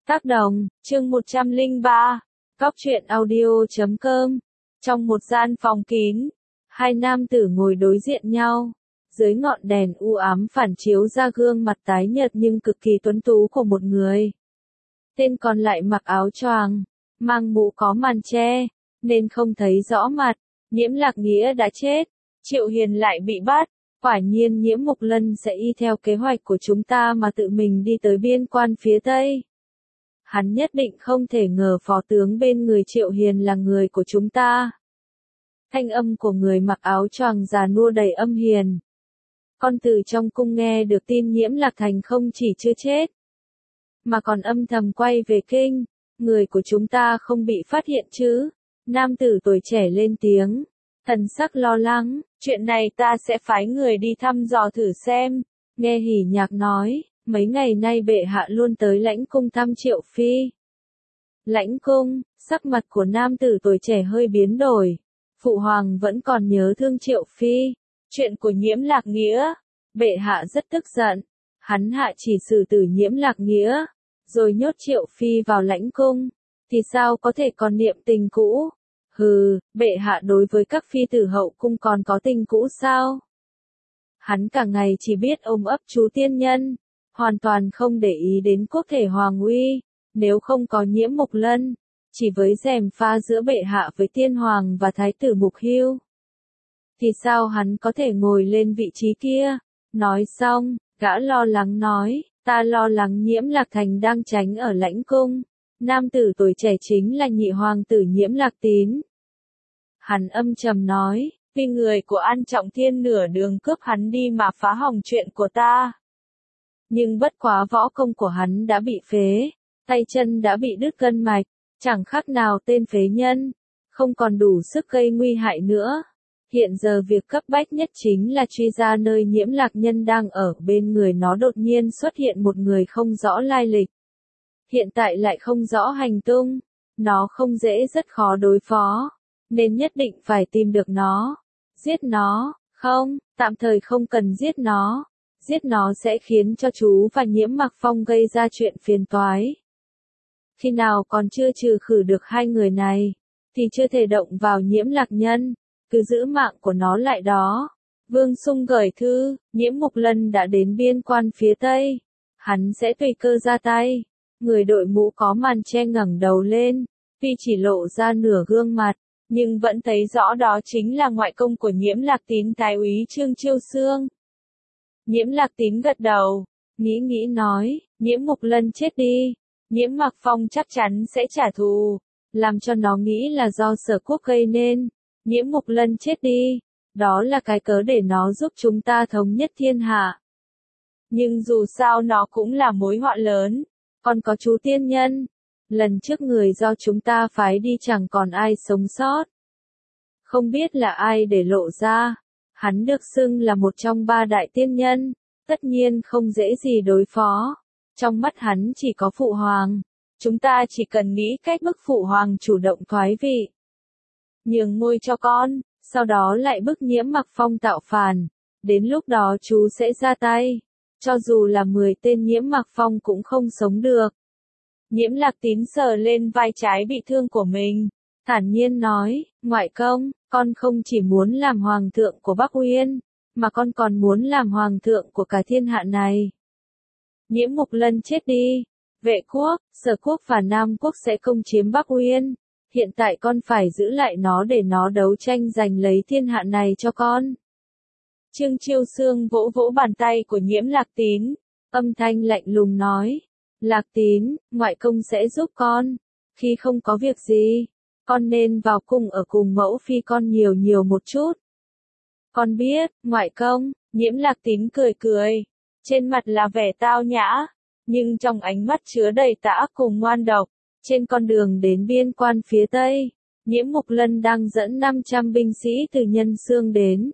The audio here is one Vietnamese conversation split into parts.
Tác đồng, chương 103, Cóc truyện audio.com. Trong một gian phòng kín, hai nam tử ngồi đối diện nhau. Dưới ngọn đèn u ám phản chiếu ra gương mặt tái nhợt nhưng cực kỳ tuấn tú của một người. Tên còn lại mặc áo choàng, mang mũ có màn che, nên không thấy rõ mặt. Nhiễm Lạc Nghĩa đã chết, Triệu Hiền lại bị bắt. Quả nhiên Nhiễm Mục Lân sẽ y theo kế hoạch của chúng ta mà tự mình đi tới biên quan phía Tây. Hắn nhất định không thể ngờ phó tướng bên người Triệu Hiền là người của chúng ta. Thanh âm của người mặc áo choàng già nua đầy âm hiền. Con từ trong cung nghe được tin Nhiễm Lạc Thành không chỉ chưa chết, mà còn âm thầm quay về kinh. Người của chúng ta không bị phát hiện chứ? Nam tử tuổi trẻ lên tiếng, thần sắc lo lắng. Chuyện này ta sẽ phái người đi thăm dò thử xem. Nghe Hỉ Nhạc nói, mấy ngày nay bệ hạ luôn tới lãnh cung thăm Triệu Phi. Lãnh cung, sắc mặt của nam tử tuổi trẻ hơi biến đổi. Phụ hoàng vẫn còn nhớ thương Triệu Phi. Chuyện của Nhiễm Lạc Nghĩa, bệ hạ rất tức giận. Hắn hạ chỉ xử tử Nhiễm Lạc Nghĩa, rồi nhốt Triệu Phi vào lãnh cung. Thì sao có thể còn niệm tình cũ? Hừ, bệ hạ đối với các phi tử hậu cung còn có tình cũ sao? Hắn cả ngày chỉ biết ôm ấp chú tiên nhân, hoàn toàn không để ý đến quốc thể hoàng uy. Nếu không có Nhiễm Mục Lân, chỉ với gièm pha giữa bệ hạ với tiên hoàng và thái tử Mục Hưu, thì sao hắn có thể ngồi lên vị trí kia? Nói xong, gã lo lắng nói, ta lo lắng Nhiễm Lạc Thành đang tránh ở lãnh cung. Nam tử tuổi trẻ chính là nhị hoàng tử Nhiễm Lạc Tín. Hắn âm trầm nói, vì người của An Trọng Thiên nửa đường cướp hắn đi mà phá hỏng chuyện của ta. Nhưng bất quá võ công của hắn đã bị phế, tay chân đã bị đứt gân mạch, chẳng khác nào tên phế nhân, không còn đủ sức gây nguy hại nữa. Hiện giờ việc cấp bách nhất chính là truy ra nơi Nhiễm Lạc Nhân đang ở. Bên người nó đột nhiên xuất hiện một người không rõ lai lịch, hiện tại lại không rõ hành tung. Nó không dễ, rất khó đối phó, nên nhất định phải tìm được nó. Giết nó? Không, tạm thời không cần giết nó. Giết nó sẽ khiến cho chú và Nhiễm Mặc Phong gây ra chuyện phiền toái. Khi nào còn chưa trừ khử được hai người này, thì chưa thể động vào Nhiễm Lạc Nhân. Cứ giữ mạng của nó lại đó. Vương Sung gửi thư, Nhiễm Mục Lân đã đến biên quan phía Tây. Hắn sẽ tùy cơ ra tay. Người đội mũ có màn che ngẩng đầu lên, tuy chỉ lộ ra nửa gương mặt, nhưng vẫn thấy rõ đó chính là ngoại công của Nhiễm Lạc Tín, thái úy Trương Chiêu Xương. Nhiễm Lạc Tín gật đầu, nghĩ nói, Nhiễm Mục Lân chết đi, Nhiễm Mặc Phong chắc chắn sẽ trả thù, làm cho nó nghĩ là do Sở Quốc gây nên. Nhiễm Mục Lân chết đi, đó là cái cớ để nó giúp chúng ta thống nhất thiên hạ. Nhưng dù sao nó cũng là mối họa lớn. Còn có chú tiên nhân, lần trước người do chúng ta phái đi chẳng còn ai sống sót. Không biết là ai để lộ ra, hắn được xưng là một trong ba đại tiên nhân, tất nhiên không dễ gì đối phó. Trong mắt hắn chỉ có phụ hoàng, chúng ta chỉ cần nghĩ cách bức phụ hoàng chủ động thoái vị, nhường ngôi cho con, sau đó lại bức Nhiễm Mặc Phong tạo phản, đến lúc đó chú sẽ ra tay. Cho dù là 10 tên Nhiễm Mặc Phong cũng không sống được. Nhiễm Lạc Tín sờ lên vai trái bị thương của mình, thản nhiên nói, ngoại công, con không chỉ muốn làm hoàng thượng của Bắc Uyên, mà con còn muốn làm hoàng thượng của cả thiên hạ này. Nhiễm Mục Lân chết đi, Vệ quốc, Sở quốc và Nam quốc sẽ công chiếm Bắc Uyên. Hiện tại con phải giữ lại nó để nó đấu tranh giành lấy thiên hạ này cho con. Trương Chiêu Xương vỗ vỗ bàn tay của Nhiễm Lạc Tín, âm thanh lạnh lùng nói, Lạc Tín, ngoại công sẽ giúp con. Khi không có việc gì, con nên vào cung ở cùng mẫu phi con nhiều một chút. Con biết, ngoại công. Nhiễm Lạc Tín cười, trên mặt là vẻ tao nhã, nhưng trong ánh mắt chứa đầy tà ác cùng ngoan độc. Trên con đường đến biên quan phía Tây, Nhiễm Mục Lân đang dẫn 500 binh sĩ từ Nhân Xương đến.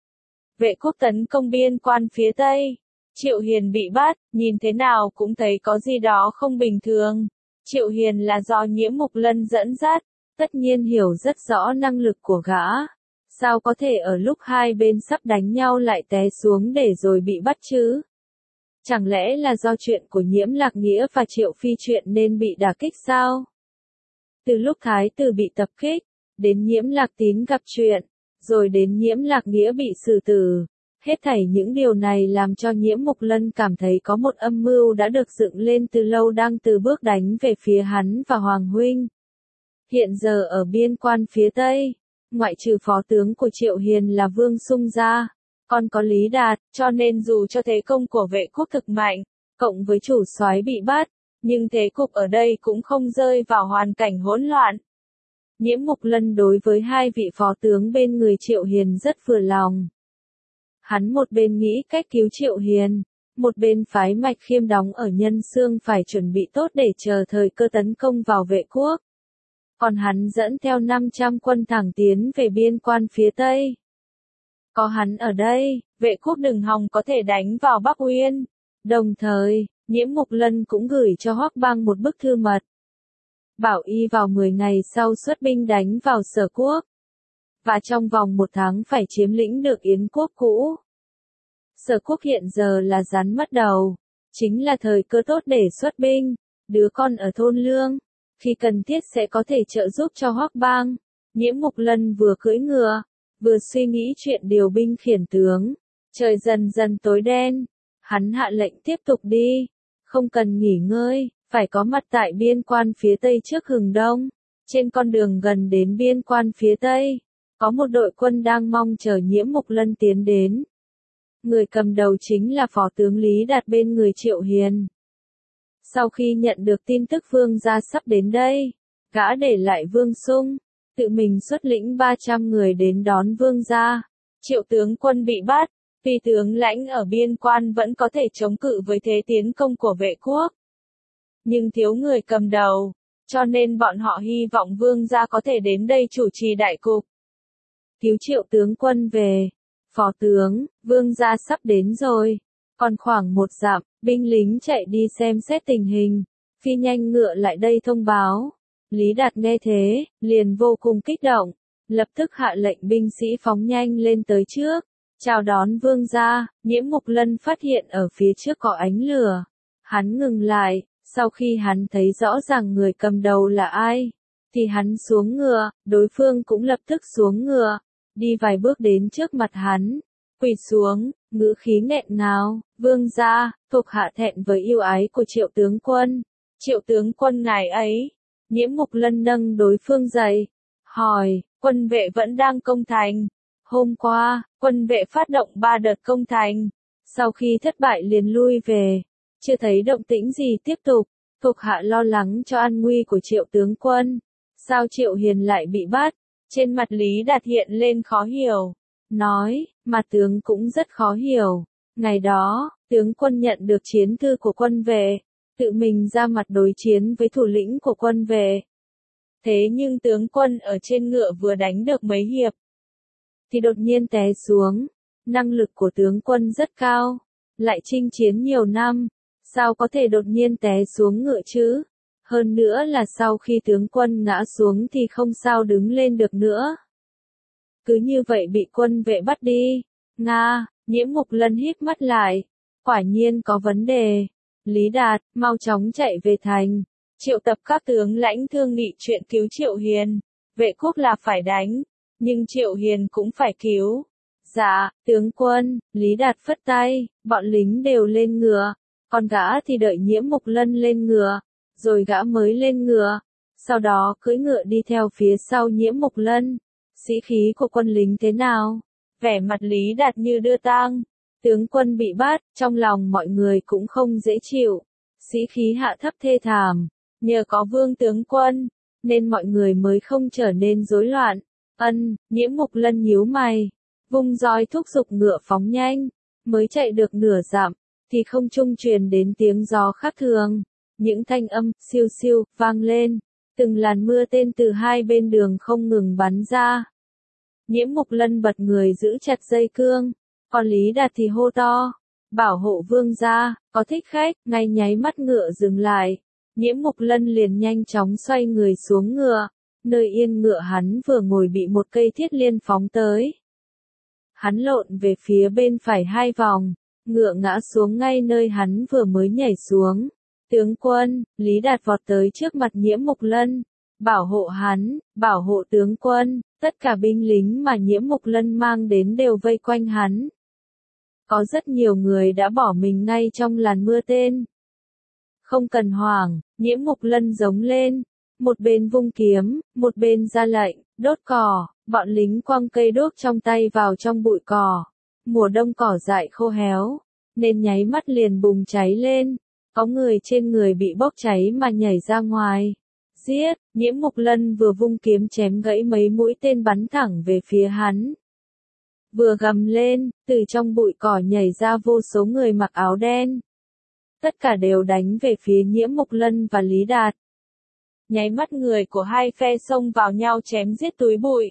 Vệ quốc tấn công biên quan phía Tây. Triệu Hiền bị bắt, nhìn thế nào cũng thấy có gì đó không bình thường. Triệu Hiền là do Nhiễm Mục Lân dẫn dắt, tất nhiên hiểu rất rõ năng lực của gã. Sao có thể ở lúc hai bên sắp đánh nhau lại té xuống để rồi bị bắt chứ? Chẳng lẽ là do chuyện của Nhiễm Lạc Nghĩa và Triệu Phi chuyện nên bị đả kích sao? Từ lúc thái tử bị tập kích, đến Nhiễm Lạc Tín gặp chuyện, rồi đến Nhiễm Lạc Nghĩa bị xử tử. Hết thảy những điều này làm cho Nhiễm Mục Lân cảm thấy có một âm mưu đã được dựng lên từ lâu đang từ bước đánh về phía hắn và Hoàng huynh. Hiện giờ ở biên quan phía Tây, ngoại trừ phó tướng của Triệu Hiền là Vương Sung ra, còn có Lý Đạt, cho nên dù cho thế công của Vệ Quốc thực mạnh, cộng với chủ soái bị bắt, nhưng thế cục ở đây cũng không rơi vào hoàn cảnh hỗn loạn. Nhiễm Mục Lân đối với hai vị phó tướng bên người Triệu Hiền rất vừa lòng. Hắn một bên nghĩ cách cứu Triệu Hiền, một bên phái Mạch Khiêm đóng ở Nhân Xương phải chuẩn bị tốt để chờ thời cơ tấn công vào Vệ Quốc. Còn hắn dẫn theo 500 quân thẳng tiến về biên quan phía Tây. Có hắn ở đây, Vệ Quốc đừng hòng có thể đánh vào Bắc Uyên. Đồng thời, Nhiễm Mục Lân cũng gửi cho Hoắc Bang một bức thư mật. Bảo y vào 10 ngày sau xuất binh đánh vào Sở Quốc. Và trong vòng 1 tháng phải chiếm lĩnh được Yến Quốc cũ. Sở Quốc hiện giờ là rắn mất đầu. Chính là thời cơ tốt để xuất binh. Đứa con ở thôn Lương, khi cần thiết sẽ có thể trợ giúp cho Hoắc Bang. Nhiễm Mục Lân vừa cưỡi ngựa, vừa suy nghĩ chuyện điều binh khiển tướng. Trời dần dần tối đen. Hắn hạ lệnh tiếp tục đi. Không cần nghỉ ngơi, phải có mặt tại biên quan phía Tây trước hừng đông. Trên con đường gần đến biên quan phía Tây, có một đội quân đang mong chờ Nhiễm Mục Lân tiến đến. Người cầm đầu chính là phó tướng Lý Đạt bên người Triệu Hiền. Sau khi nhận được tin tức Vương gia sắp đến đây, gã để lại Vương Sung, tự mình xuất lĩnh 300 người đến đón Vương gia. Triệu tướng quân bị bắt, vì tướng lãnh ở biên quan vẫn có thể chống cự với thế tiến công của Vệ Quốc. Nhưng thiếu người cầm đầu, cho nên bọn họ hy vọng Vương gia có thể đến đây chủ trì đại cục. Cứu Triệu tướng quân về. Phó tướng, Vương gia sắp đến rồi. Còn khoảng 1 dặm, binh lính chạy đi xem xét tình hình. Phi nhanh ngựa lại đây thông báo. Lý Đạt nghe thế, liền vô cùng kích động. Lập tức hạ lệnh binh sĩ phóng nhanh lên tới trước. Chào đón Vương gia. Nhiễm Mục Lân phát hiện ở phía trước có ánh lửa. Hắn ngừng lại, sau khi hắn thấy rõ ràng người cầm đầu là ai, thì hắn xuống ngựa, đối phương cũng lập tức xuống ngựa, đi vài bước đến trước mặt hắn, quỳ xuống, ngữ khí nghẹn ngào, Vương gia, thuộc hạ thẹn với yêu ái của Triệu tướng quân. Triệu tướng quân ngài ấy. Nhiễm Mục Lân nâng đối phương dậy, hỏi, quân vệ vẫn đang công thành. Hôm qua, quân vệ phát động 3 đợt công thành, sau khi thất bại liền lui về, chưa thấy động tĩnh gì tiếp tục. Thuộc hạ lo lắng cho an nguy của Triệu tướng quân. Sao Triệu Hiền lại bị bắt? Trên mặt Lý Đạt hiện lên khó hiểu. Nói, mặt tướng cũng rất khó hiểu. Ngày đó, tướng quân nhận được chiến thư của quân vệ, tự mình ra mặt đối chiến với thủ lĩnh của quân vệ. Thế nhưng tướng quân ở trên ngựa vừa đánh được mấy hiệp, thì đột nhiên té xuống. Năng lực của tướng quân rất cao, lại chinh chiến nhiều năm. Sao có thể đột nhiên té xuống ngựa chứ? Hơn nữa là sau khi tướng quân ngã xuống thì không sao đứng lên được nữa. Cứ như vậy bị quân vệ bắt đi. Nga, Nhiễm Mục Lân híp mắt lại. Quả nhiên có vấn đề. Lý Đạt, mau chóng chạy về thành. Triệu tập các tướng lãnh thương nghị chuyện cứu Triệu Hiền. Vệ Quốc là phải đánh, nhưng Triệu Hiền cũng phải cứu. Dạ, tướng quân. Lý Đạt phất tay, bọn lính đều lên ngựa. Còn gã thì đợi Nhiễm Mục Lân lên ngựa, rồi gã mới lên ngựa, sau đó cưỡi ngựa đi theo phía sau Nhiễm Mục Lân. Sĩ khí của quân lính thế nào? Vẻ mặt Lý Đạt như đưa tang. Tướng quân bị bắt, trong lòng mọi người cũng không dễ chịu. Sĩ khí hạ thấp thê thảm. Nhờ có Vương tướng quân, nên mọi người mới không trở nên rối loạn. Nhiễm Mục Lân nhíu mày, vung roi thúc giục ngựa phóng nhanh, mới chạy được nửa dặm thì không trung truyền đến tiếng gió khác thường, những thanh âm siêu siêu vang lên, từng làn mưa tên từ hai bên đường không ngừng bắn ra. Nhiễm Mục Lân bật người giữ chặt dây cương, còn Lý Đạt thì hô to, bảo hộ Vương gia, có thích khách. Ngay nháy mắt ngựa dừng lại, Nhiễm Mục Lân liền nhanh chóng xoay người xuống ngựa, nơi yên ngựa hắn vừa ngồi bị một cây thiết liên phóng tới. Hắn lộn về phía bên phải 2 vòng, ngựa ngã xuống ngay nơi hắn vừa mới nhảy xuống. Tướng quân, Lý Đạt vọt tới trước mặt Nhiễm Mục Lân, bảo hộ hắn, bảo hộ tướng quân, tất cả binh lính mà Nhiễm Mục Lân mang đến đều vây quanh hắn. Có rất nhiều người đã bỏ mình ngay trong làn mưa tên. Không cần hoảng, Nhiễm Mục Lân giống lên, một bên vung kiếm, một bên ra lệnh, đốt cỏ, bọn lính quăng cây đốt trong tay vào trong bụi cỏ. Mùa đông cỏ dại khô héo, nên nháy mắt liền bùng cháy lên, có người trên người bị bốc cháy mà nhảy ra ngoài. Giết, Nhiễm Mục Lân vừa vung kiếm chém gãy mấy mũi tên bắn thẳng về phía hắn. Vừa gầm lên, từ trong bụi cỏ nhảy ra vô số người mặc áo đen. Tất cả đều đánh về phía Nhiễm Mục Lân và Lý Đạt. Nháy mắt người của hai phe xông vào nhau chém giết túi bụi.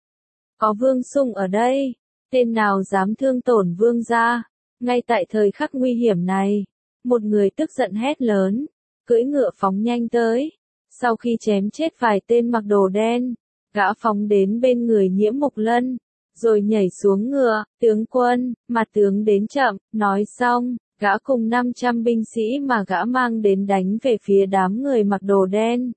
Có Vương Sung ở đây, tên nào dám thương tổn Vương gia. Ngay tại thời khắc nguy hiểm này, một người tức giận hét lớn, cưỡi ngựa phóng nhanh tới. Sau khi chém chết vài tên mặc đồ đen, gã phóng đến bên người Nhiễm Mục Lân, rồi nhảy xuống ngựa. Tướng quân, mà tướng đến chậm, nói xong, gã cùng 500 binh sĩ mà gã mang đến đánh về phía đám người mặc đồ đen.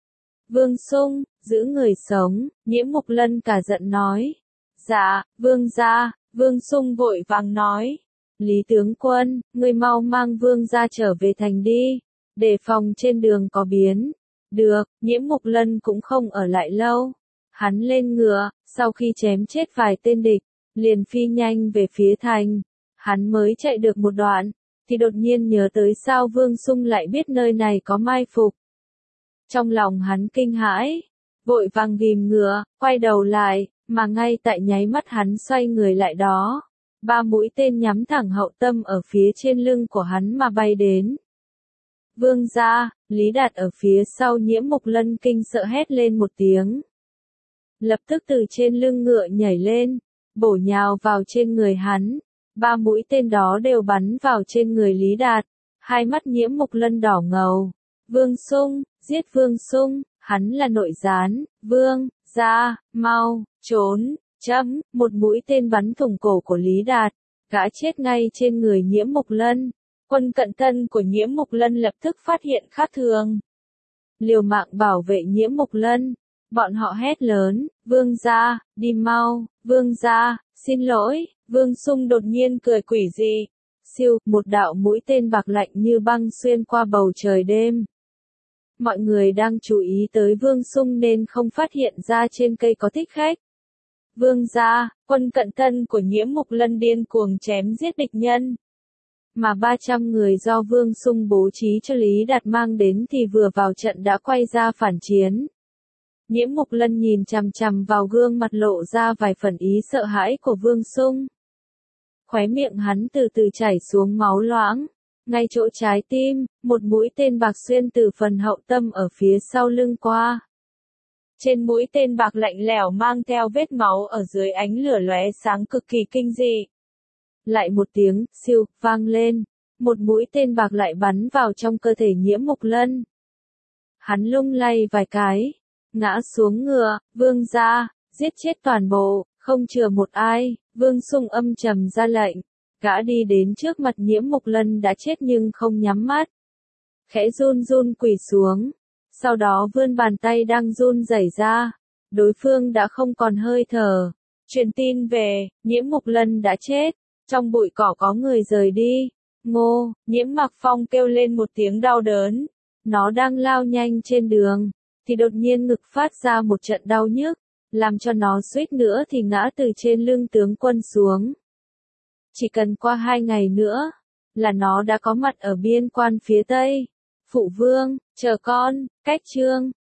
Vương Sung, giữ người sống, Nhiễm Mục Lân cả giận nói. Dạ, Vương gia. Vương Sung vội vàng nói. Lý tướng quân, ngươi mau mang Vương gia trở về thành đi, đề phòng trên đường có biến. Được, Nhiễm Mục Lân cũng không ở lại lâu. Hắn lên ngựa, sau khi chém chết vài tên địch, liền phi nhanh về phía thành. Hắn mới chạy được một đoạn, thì đột nhiên nhớ tới sao Vương Sung lại biết nơi này có mai phục. Trong lòng hắn kinh hãi, vội vàng ghim ngựa, quay đầu lại, mà ngay tại nháy mắt hắn xoay người lại đó. 3 mũi tên nhắm thẳng hậu tâm ở phía trên lưng của hắn mà bay đến. Vương gia, Lý Đạt ở phía sau Nhiễm Mục Lân kinh sợ hét lên một tiếng. Lập tức từ trên lưng ngựa nhảy lên, bổ nhào vào trên người hắn. 3 mũi tên đó đều bắn vào trên người Lý Đạt. Hai mắt Nhiễm Mục Lân đỏ ngầu. Vương Sung, giết Vương Sung, hắn là nội gián. Vương gia, mau, trốn. Chấm, một mũi tên bắn thủng cổ của Lý Đạt, gã chết ngay trên người Nhiễm Mục Lân. Quân cận thân của Nhiễm Mục Lân lập tức phát hiện khác thường, liều mạng bảo vệ Nhiễm Mục Lân. Bọn họ hét lớn, Vương gia, đi mau, Vương gia, xin lỗi. Vương Sung đột nhiên cười quỷ dị. Siêu, một đạo mũi tên bạc lạnh như băng xuyên qua bầu trời đêm. Mọi người đang chú ý tới Vương Sung nên không phát hiện ra trên cây có thích khách. Vương gia, quân cận thân của Nhiễm Mục Lân điên cuồng chém giết địch nhân. Mà 300 người do Vương Sung bố trí cho Lý Đạt mang đến thì vừa vào trận đã quay ra phản chiến. Nhiễm Mục Lân nhìn chằm chằm vào gương mặt lộ ra vài phần ý sợ hãi của Vương Sung. Khóe miệng hắn từ từ chảy xuống máu loãng. Ngay chỗ trái tim, một mũi tên bạc xuyên từ phần hậu tâm ở phía sau lưng qua. Trên mũi tên bạc lạnh lẽo mang theo vết máu ở dưới ánh lửa lóe sáng cực kỳ kinh dị. Lại một tiếng, siêu, vang lên. Một mũi tên bạc lại bắn vào trong cơ thể Nhiễm Mục Lân. Hắn lung lay vài cái, ngã xuống ngựa. Vương gia, giết chết toàn bộ, không chừa một ai. Vương Sung âm trầm ra lệnh. Gã đi đến trước mặt Nhiễm Mục Lân đã chết nhưng không nhắm mắt. Khẽ run run quỳ xuống. Sau đó vươn bàn tay đang run rẩy ra. Đối phương đã không còn hơi thở. Truyền tin về, Nhiễm Mục Lân đã chết. Trong bụi cỏ có người rời đi. Ngô, Nhiễm Mặc Phong kêu lên một tiếng đau đớn. Nó đang lao nhanh trên đường, thì đột nhiên ngực phát ra một trận đau nhức, làm cho nó suýt nữa thì ngã từ trên lưng tướng quân xuống. Chỉ cần qua 2 ngày nữa, là nó đã có mặt ở biên quan phía Tây. Phụ vương, chờ con, cách chương.